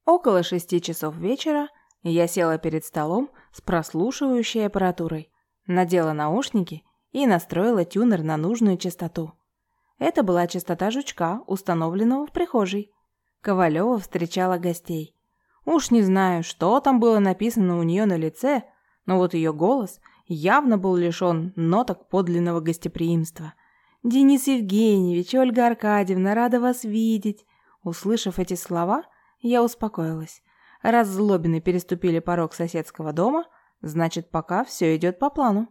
Около 6 часов вечера я села перед столом с прослушивающей аппаратурой, надела наушники и настроила тюнер на нужную частоту. Это была частота жучка, установленного в прихожей. Ковалева встречала гостей. Уж не знаю, что там было написано у нее на лице, но вот ее голос явно был лишен ноток подлинного гостеприимства. «Денис Евгеньевич, Ольга Аркадьевна, рада вас видеть!» Услышав эти слова, я успокоилась. Раз Злобины переступили порог соседского дома, значит, пока все идет по плану.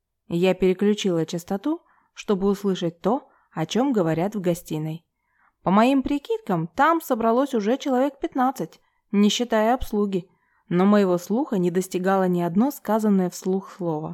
Я переключила частоту, чтобы услышать то, о чем говорят в гостиной. По моим прикидкам, там собралось уже человек 15, не считая обслуги, но моего слуха не достигало ни одно сказанное вслух слово.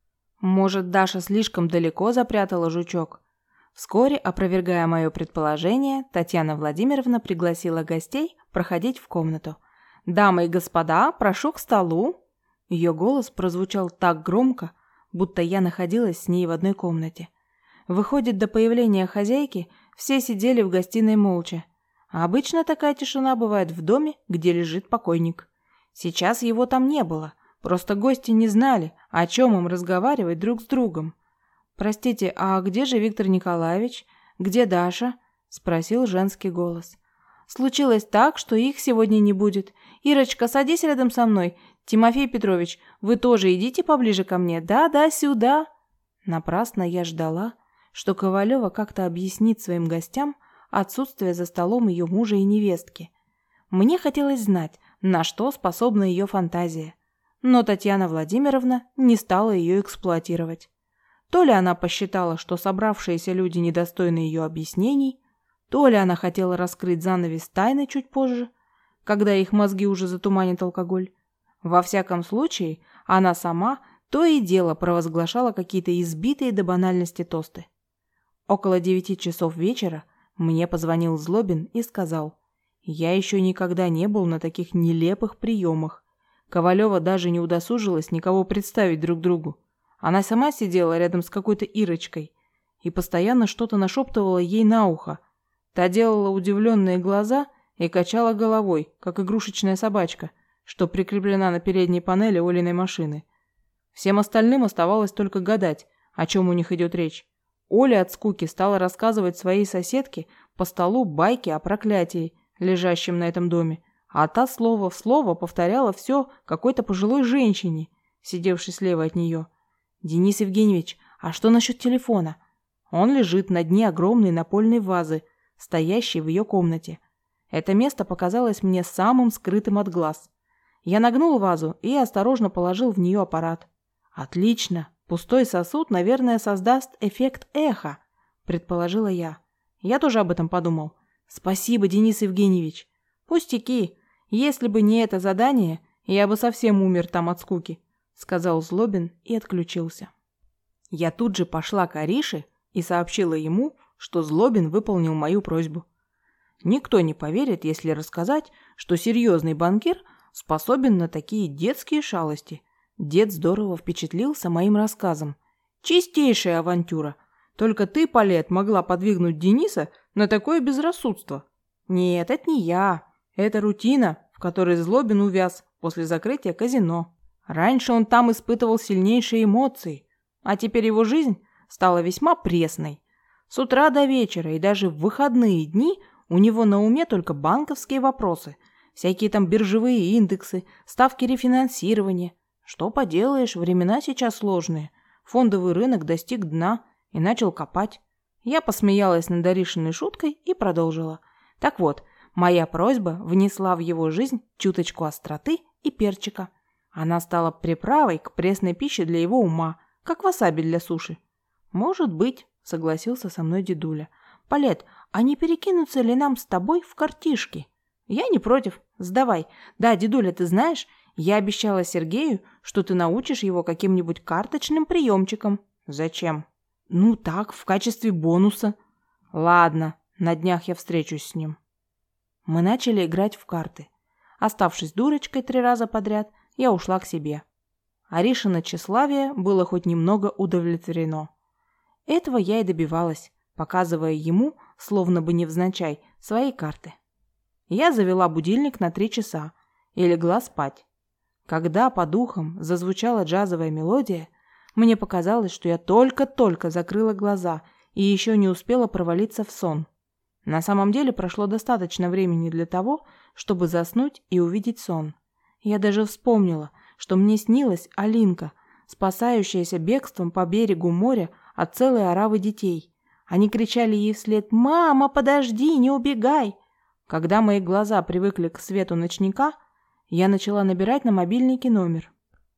Может, Даша слишком далеко запрятала жучок? Вскоре, опровергая мое предположение, Татьяна Владимировна пригласила гостей проходить в комнату. «Дамы и господа, прошу к столу!» Ее голос прозвучал так громко, будто я находилась с ней в одной комнате. Выходит, до появления хозяйки все сидели в гостиной молча. А обычно такая тишина бывает в доме, где лежит покойник. Сейчас его там не было, просто гости не знали, о чем им разговаривать друг с другом. «Простите, а где же Виктор Николаевич? Где Даша?» – спросил женский голос. «Случилось так, что их сегодня не будет. Ирочка, садись рядом со мной. Тимофей Петрович, вы тоже идите поближе ко мне. Да, сюда». Напрасно я ждала, что Ковалева как-то объяснит своим гостям отсутствие за столом ее мужа и невестки. Мне хотелось знать, на что способна ее фантазия. Но Татьяна Владимировна не стала ее эксплуатировать. То ли она посчитала, что собравшиеся люди недостойны ее объяснений, то ли она хотела раскрыть занавес тайны чуть позже, когда их мозги уже затуманит алкоголь. Во всяком случае, она сама то и дело провозглашала какие-то избитые до банальности тосты. Около 9 часов вечера мне позвонил Злобин и сказал: «Я еще никогда не был на таких нелепых приемах. Ковалева даже не удосужилась никого представить друг другу. Она сама сидела рядом с какой-то Ирочкой и постоянно что-то нашептывала ей на ухо. Та делала удивленные глаза и качала головой, как игрушечная собачка, что прикреплена на передней панели Олиной машины. Всем остальным оставалось только гадать, о чем у них идет речь. Оля от скуки стала рассказывать своей соседке по столу байки о проклятии, лежащем на этом доме, а та слово в слово повторяла все какой-то пожилой женщине, сидевшей слева от нее. «Денис Евгеньевич, а что насчет телефона?» Он лежит на дне огромной напольной вазы, стоящей в ее комнате. Это место показалось мне самым скрытым от глаз. Я нагнул вазу и осторожно положил в нее аппарат. «Отлично! Пустой сосуд, наверное, создаст эффект эха», – предположила я. Я тоже об этом подумал. «Спасибо, Денис Евгеньевич. Пустяки. Если бы не это задание, я бы совсем умер там от скуки», – сказал Злобин и отключился. Я тут же пошла к Арише и сообщила ему, что Злобин выполнил мою просьбу. Никто не поверит, если рассказать, что серьезный банкир способен на такие детские шалости. Дед здорово впечатлился моим рассказом. Чистейшая авантюра. Только ты, Палет, могла подвигнуть Дениса на такое безрассудство. Нет, это не я. Это рутина, в которой Злобин увяз после закрытия казино. Раньше он там испытывал сильнейшие эмоции, а теперь его жизнь стала весьма пресной. С утра до вечера и даже в выходные дни у него на уме только банковские вопросы, всякие там биржевые индексы, ставки рефинансирования. Что поделаешь, времена сейчас сложные. Фондовый рынок достиг дна и начал копать. Я посмеялась над Аришиной шуткой и продолжила. Так вот, моя просьба внесла в его жизнь чуточку остроты и перчика. Она стала приправой к пресной пище для его ума, как васаби для суши. «Может быть», — согласился со мной дедуля. «Палет, а не перекинуться ли нам с тобой в картишки?» «Я не против. Сдавай. Да, дедуля, ты знаешь, я обещала Сергею, что ты научишь его каким-нибудь карточным приемчикам». «Зачем?» «Ну так, в качестве бонуса». «Ладно, на днях я встречусь с ним». Мы начали играть в карты. Оставшись дурочкой 3 раза подряд, я ушла к себе. Аришина тщеславие было хоть немного удовлетворено. Этого я и добивалась, показывая ему, словно бы невзначай, свои карты. Я завела будильник на 3 часа и легла спать. Когда по духам зазвучала джазовая мелодия, мне показалось, что я только-только закрыла глаза и еще не успела провалиться в сон. На самом деле прошло достаточно времени для того, чтобы заснуть и увидеть сон. Я даже вспомнила, что мне снилась Алинка, спасающаяся бегством по берегу моря от целой оравы детей. Они кричали ей вслед: «Мама, подожди, не убегай!» Когда мои глаза привыкли к свету ночника, я начала набирать на мобильнике номер.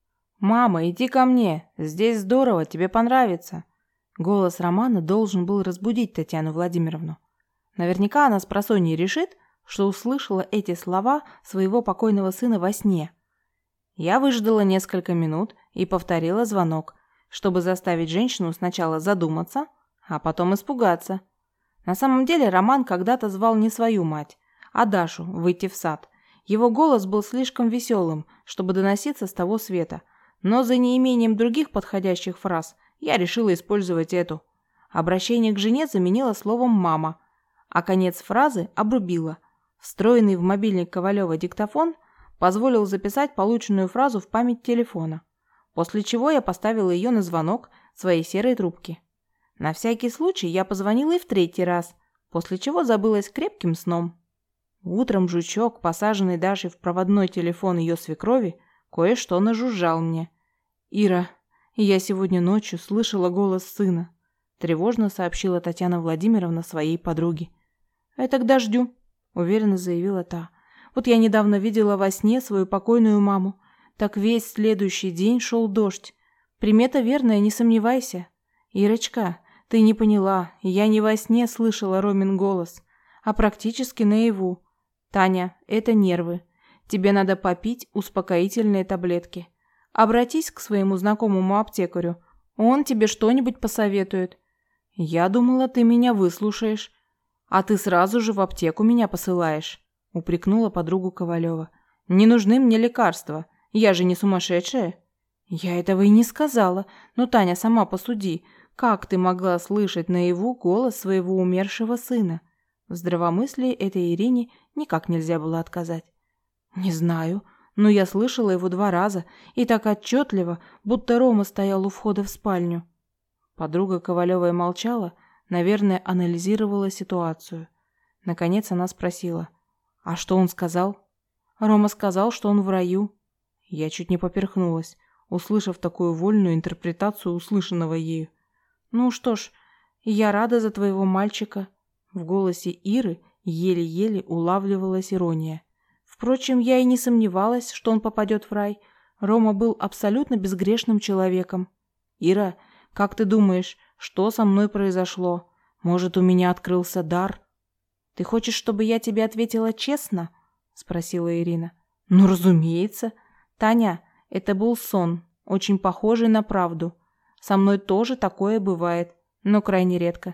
«Мама, иди ко мне, здесь здорово, тебе понравится!» Голос Романа должен был разбудить Татьяну Владимировну. Наверняка она спросонья решит, что услышала эти слова своего покойного сына во сне. Я выждала несколько минут и повторила звонок, чтобы заставить женщину сначала задуматься, а потом испугаться. На самом деле Роман когда-то звал не свою мать, а Дашу выйти в сад. Его голос был слишком веселым, чтобы доноситься с того света, но за неимением других подходящих фраз я решила использовать эту. Обращение к жене заменила словом «мама», а конец фразы обрубила. Встроенный в мобильник Ковалева диктофон позволил записать полученную фразу в память телефона, после чего я поставила ее на звонок своей серой трубки. На всякий случай я позвонила и в 3-й раз, после чего забылась крепким сном. Утром жучок, посаженный Дашей в проводной телефон ее свекрови, кое-что нажужжал мне. «Ира, я сегодня ночью слышала голос сына», тревожно сообщила Татьяна Владимировна своей подруге. «Это к дождю», уверенно заявила та. «Вот я недавно видела во сне свою покойную маму. Так весь следующий день шел дождь. Примета верная, не сомневайся. Ирочка, ты не поняла, я не во сне слышала Ромин голос, а практически наяву. Таня, это нервы. Тебе надо попить успокоительные таблетки. Обратись к своему знакомому аптекарю. Он тебе что-нибудь посоветует. Я думала, ты меня выслушаешь, а ты сразу же в аптеку меня посылаешь», упрекнула подругу Ковалева. «Не нужны мне лекарства. Я же не сумасшедшая». «Я этого и не сказала. Но, Таня, сама посуди. Как ты могла слышать наяву голос своего умершего сына?» В здравомыслии этой Ирине никак нельзя было отказать. «Не знаю, но я слышала его 2 раза, и так отчетливо, будто Рома стоял у входа в спальню». Подруга Ковалевой молчала, наверное, анализировала ситуацию. Наконец она спросила: «А что он сказал?» «Рома сказал, что он в раю». Я чуть не поперхнулась, услышав такую вольную интерпретацию услышанного ею. «Ну что ж, я рада за твоего мальчика». В голосе Иры еле-еле улавливалась ирония. Впрочем, я и не сомневалась, что он попадет в рай. Рома был абсолютно безгрешным человеком. «Ира, как ты думаешь, что со мной произошло? Может, у меня открылся дар?» «Ты хочешь, чтобы я тебе ответила честно?» – спросила Ирина. «Ну, разумеется. Таня, это был сон, очень похожий на правду. Со мной тоже такое бывает, но крайне редко».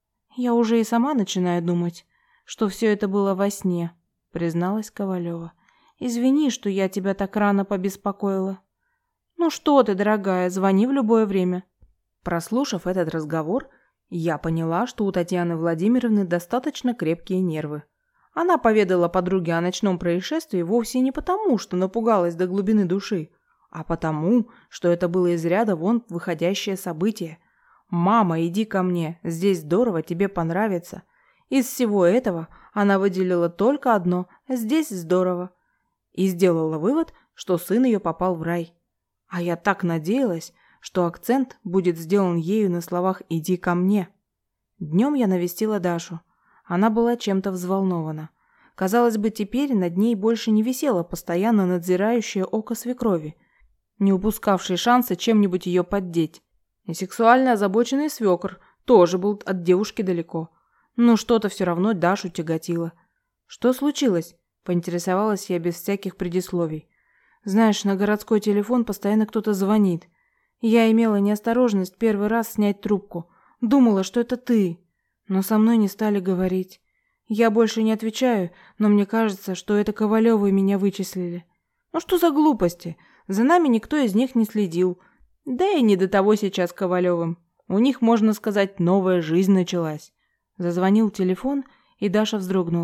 «Я уже и сама начинаю думать, что все это было во сне», – призналась Ковалева. «Извини, что я тебя так рано побеспокоила». «Ну что ты, дорогая, звони в любое время». Прослушав этот разговор, я поняла, что у Татьяны Владимировны достаточно крепкие нервы. Она поведала подруге о ночном происшествии вовсе не потому, что напугалась до глубины души, а потому, что это было из ряда вон выходящее событие. «Мама, иди ко мне, здесь здорово, тебе понравится». Из всего этого она выделила только одно «здесь здорово» и сделала вывод, что сын ее попал в рай. А я так надеялась, что акцент будет сделан ею на словах «иди ко мне». Днем я навестила Дашу. Она была чем-то взволнована. Казалось бы, теперь над ней больше не висело постоянно надзирающее око свекрови, не упускавшей шанса чем-нибудь ее поддеть. И сексуально озабоченный свекр тоже был от девушки далеко. Но что-то все равно Дашу тяготило. «Что случилось?» – поинтересовалась я без всяких предисловий. «Знаешь, на городской телефон постоянно кто-то звонит. Я имела неосторожность первый раз снять трубку. Думала, что это ты. Но со мной не стали говорить. Я больше не отвечаю, но мне кажется, что это Ковалевы меня вычислили. Ну что за глупости? За нами никто из них не следил. Да и не до того сейчас Ковалевым. У них, можно сказать, новая жизнь началась». Зазвонил телефон, и Даша вздрогнула.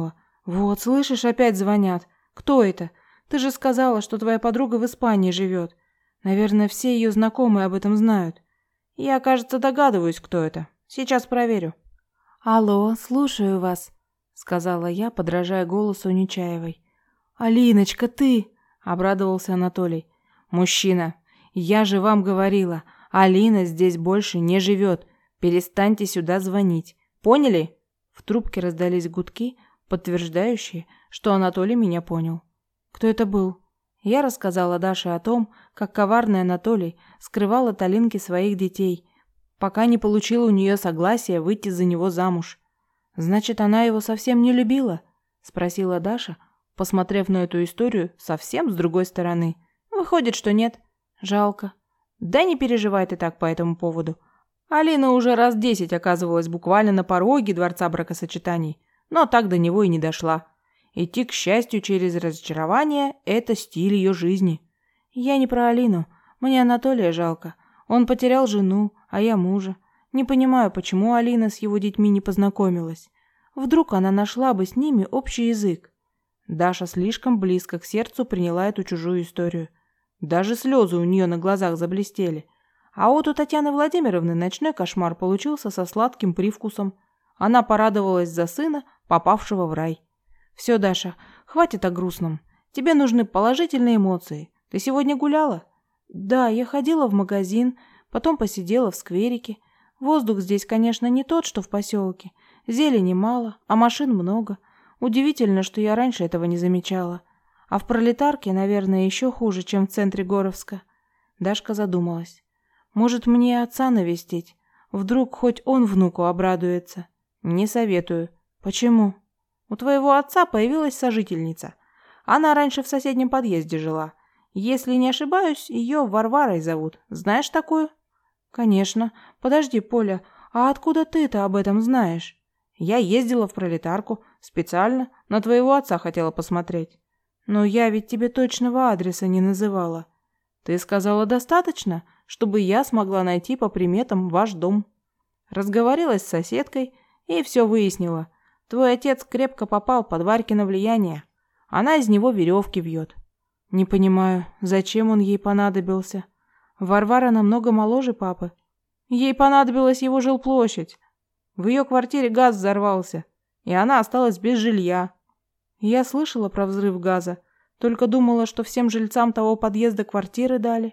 Вот, слышишь, опять звонят. Кто это? Ты же сказала, что твоя подруга в Испании живет. Наверное, все ее знакомые об этом знают. Я, кажется, догадываюсь, кто это. Сейчас проверю. Алло, слушаю вас, сказала я, подражая голосу Нечаевой. Алиночка, ты? Обрадовался Анатолий. Мужчина, я же вам говорила, Алина здесь больше не живет. Перестаньте сюда звонить. Поняли? В трубке раздались гудки, подтверждающие, что Анатолий меня понял. Кто это был? Я рассказала Даше о том, как коварный Анатолий скрывал от Алинки своих детей, пока не получил у нее согласия выйти за него замуж. «Значит, она его совсем не любила?» – спросила Даша, посмотрев на эту историю совсем с другой стороны. «Выходит, что нет. Жалко. Да не переживай ты так по этому поводу. Алина уже раз 10 оказывалась буквально на пороге дворца бракосочетаний, но так до него и не дошла. Идти, к счастью, через разочарование – это стиль ее жизни. Я не про Алину. Мне Анатолия жалко. Он потерял жену, а я мужа. Не понимаю, почему Алина с его детьми не познакомилась. Вдруг она нашла бы с ними общий язык. Даша слишком близко к сердцу приняла эту чужую историю. Даже слезы у нее на глазах заблестели. А вот у Татьяны Владимировны ночной кошмар получился со сладким привкусом. Она порадовалась за сына, попавшего в рай. «Все, Даша, хватит о грустном. Тебе нужны положительные эмоции. Ты сегодня гуляла?» «Да, я ходила в магазин, потом посидела в скверике. Воздух здесь, конечно, не тот, что в поселке. Зелени мало, а машин много. Удивительно, что я раньше этого не замечала. А в Пролетарке, наверное, еще хуже, чем в центре Горовска». Дашка задумалась. «Может, мне отца навестить? Вдруг хоть он внуку обрадуется?» «Не советую». «Почему?» «У твоего отца появилась сожительница. Она раньше в соседнем подъезде жила. Если не ошибаюсь, ее Варварой зовут. Знаешь такую?» «Конечно. Подожди, Поля, а откуда ты-то об этом знаешь?» «Я ездила в Пролетарку. Специально. На твоего отца хотела посмотреть». «Но я ведь тебе точного адреса не называла». «Ты сказала достаточно, чтобы я смогла найти по приметам ваш дом». Разговорилась с соседкой и все выяснила. Твой отец крепко попал под Варькино влияние. Она из него веревки вьет. Не понимаю, зачем он ей понадобился. Варвара намного моложе папы. Ей понадобилась его жилплощадь. В ее квартире газ взорвался, и она осталась без жилья. Я слышала про взрыв газа, только думала, что всем жильцам того подъезда квартиры дали.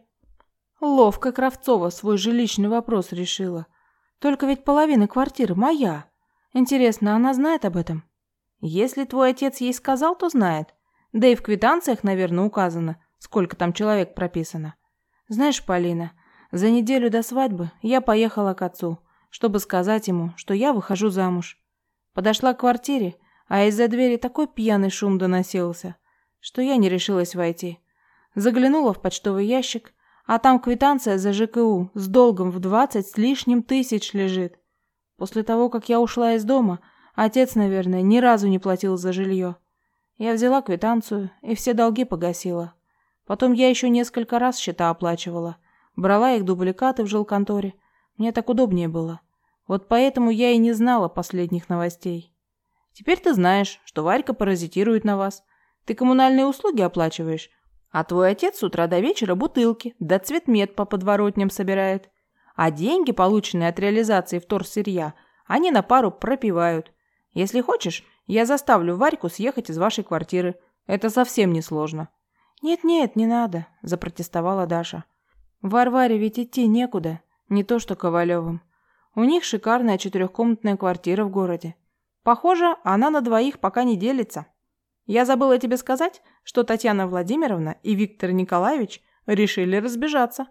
Ловко Кравцова свой жилищный вопрос решила. Только ведь половина квартиры моя. Интересно, она знает об этом? Если твой отец ей сказал, то знает. Да и в квитанциях, наверное, указано, сколько там человек прописано. Знаешь, Полина, за неделю до свадьбы я поехала к отцу, чтобы сказать ему, что я выхожу замуж. Подошла к квартире, а из-за двери такой пьяный шум доносился, что я не решилась войти. Заглянула в почтовый ящик, а там квитанция за ЖКУ с долгом в 20 с лишним тысяч лежит. После того, как я ушла из дома, отец, наверное, ни разу не платил за жилье. Я взяла квитанцию и все долги погасила. Потом я еще несколько раз счета оплачивала. Брала их дубликаты в жилконторе. Мне так удобнее было. Вот поэтому я и не знала последних новостей. Теперь ты знаешь, что Варька паразитирует на вас. Ты коммунальные услуги оплачиваешь, а твой отец с утра до вечера бутылки, да цветмет по подворотням собирает. А деньги, полученные от реализации вторсырья, они на пару пропивают. Если хочешь, я заставлю Варьку съехать из вашей квартиры. Это совсем не сложно». «Нет-нет, не надо», – запротестовала Даша. «Варваре ведь идти некуда, не то что Ковалевым. У них шикарная 4-комнатная квартира в городе. Похоже, она на двоих пока не делится. Я забыла тебе сказать, что Татьяна Владимировна и Виктор Николаевич решили разбежаться.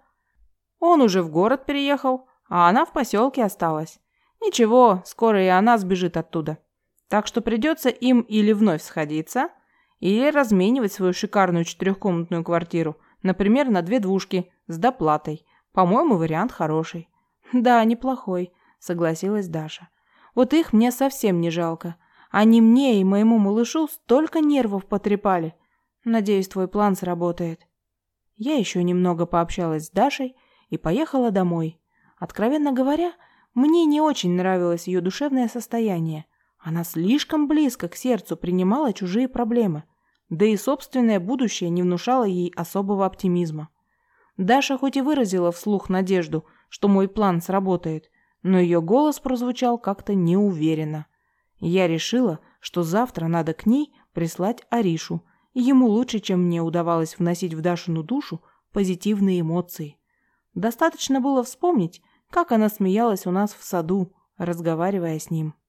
Он уже в город переехал, а она в поселке осталась. Ничего, скоро и она сбежит оттуда. Так что придется им или вновь сходиться, или разменивать свою шикарную 4-комнатную квартиру, например, на 2 двушки с доплатой. По-моему, вариант хороший». «Да, неплохой», — согласилась Даша. «Вот их мне совсем не жалко. Они мне и моему малышу столько нервов потрепали. Надеюсь, твой план сработает». Я еще немного пообщалась с Дашей и поехала домой. Откровенно говоря, мне не очень нравилось ее душевное состояние. Она слишком близко к сердцу принимала чужие проблемы, да и собственное будущее не внушало ей особого оптимизма. Даша хоть и выразила вслух надежду, что мой план сработает, но ее голос прозвучал как-то неуверенно. Я решила, что завтра надо к ней прислать Аришу, и ему лучше, чем мне удавалось вносить в Дашину душу позитивные эмоции. Достаточно было вспомнить, как она смеялась у нас в саду, разговаривая с ним.